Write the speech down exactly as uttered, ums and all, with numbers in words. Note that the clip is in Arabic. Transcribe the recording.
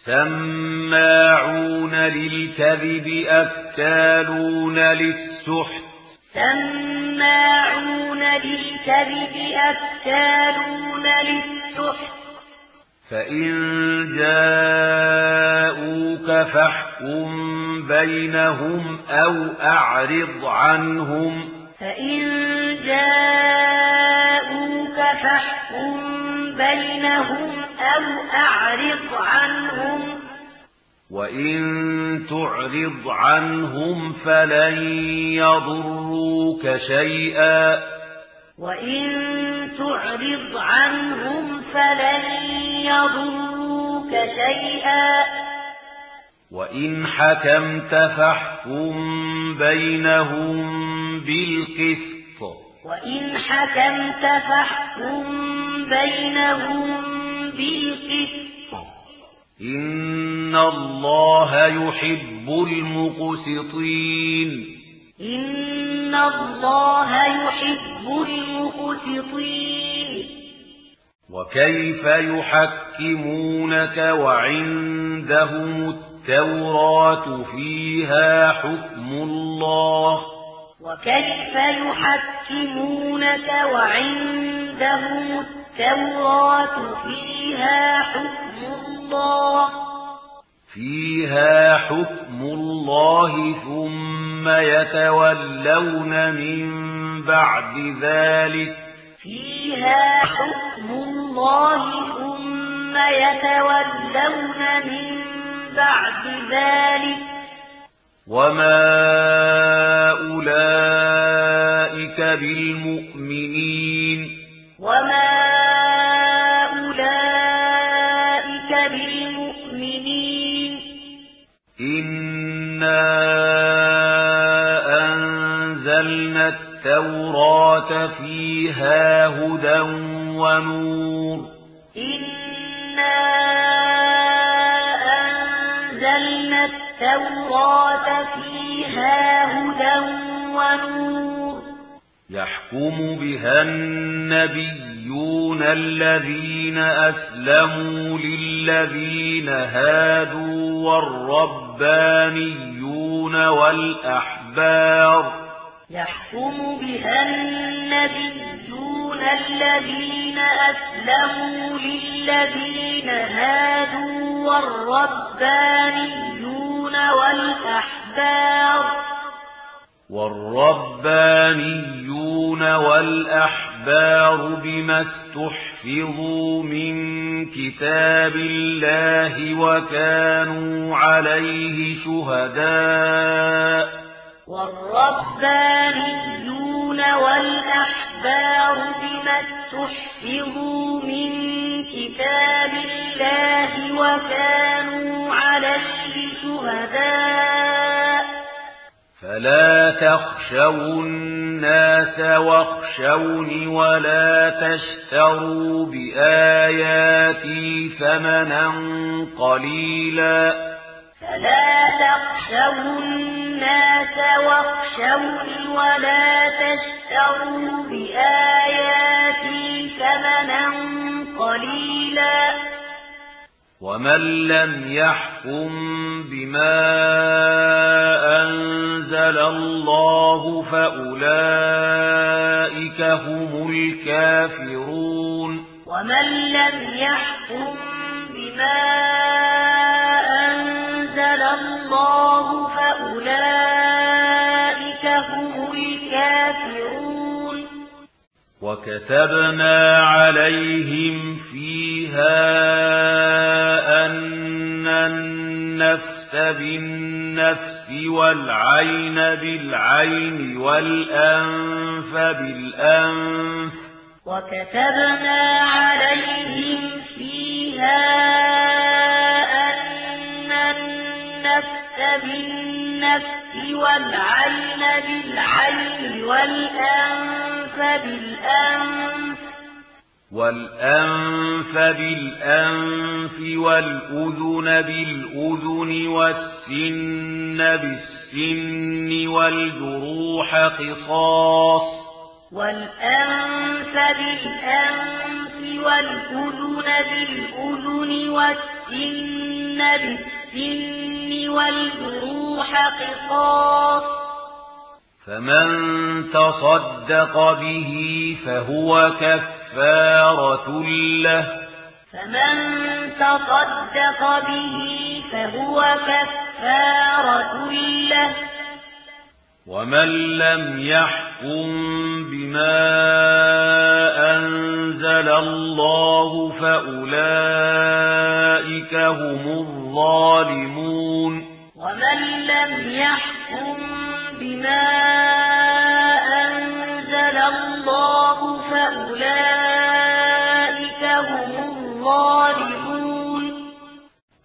سماعون للكذب أكالون للسحت سماعون للكذب أكالون للسحت فإن جاءوك فاحكم بينهم أو أعرض عنهم فإن جاءوك فاحكم بينهم أو أعرض عنهم وإن تعرض عنهم فلن يضروك شيئا وإن تعرض عنهم فلن يضروك شيئا وإن حكمت فاحكم بينهم بالقسط وإن حكمت فاحكم بينهم بالقسط إن الله يحب المقسطين إن الله يحب المقسطين وكيف يحكمونك وعندهم التوراة فيها حكم الله وكيف يحكمونك وعندهم التوراة فيها حكم الله فيها حكم الله ثم يتولون من بعد ذلك فيها حكم الله ثم يتولون من بعد ذلك وما أولئك بالمؤمنين وما أولئك بالمؤمنين إنا أنزلنا التوراة فيها هدى ونور إنا أنزلنا التوراة فيها هدى ونور يحكم بها النبيون الذين أسلموا للذين هادوا والربانيون والأحبار يحكم بها النبيون الذين أسلموا للذين هادوا والربانيون والأحبار والربانيون والأحبار بما استحفظوا من كتاب الله وكانوا عليه شهداء والربانيون والأحبار بما استحفظوا من كتاب الله وكانوا عليه شهداء فلا تخشوا الناس واخشوني ولا تشتروا بآياتي ثمنا قليلا فلا تخشوا الناس واخشوني ولا تشتروا بآياتي ثمنا قليلا ومن لم يحكم بما أنزل الله فأولئك هم الكافرون ومن لم يحكم بما أنزل الله فأولئك هم الكافرون وكتبنا عليهم فيها أن النفس بالنفس والعين بالعين والأنف بالأنف وكتبنا عليهم فيها أن النفس بالنفس والعين بالعين والأنف بالأنف والأنف بالأنف والأذن بالأذن والسن بالسن والجروح قصاص والأنف بالأنف والأذن بالأذن والسن والسن بالسن والجروح قصاص فمن تصدق به فهو كفارة له فمن تصدق به فهو كفارة له ومن لم يحكم بما أنزل الله فأولئك هم الظالمون ومن لم يحكم بما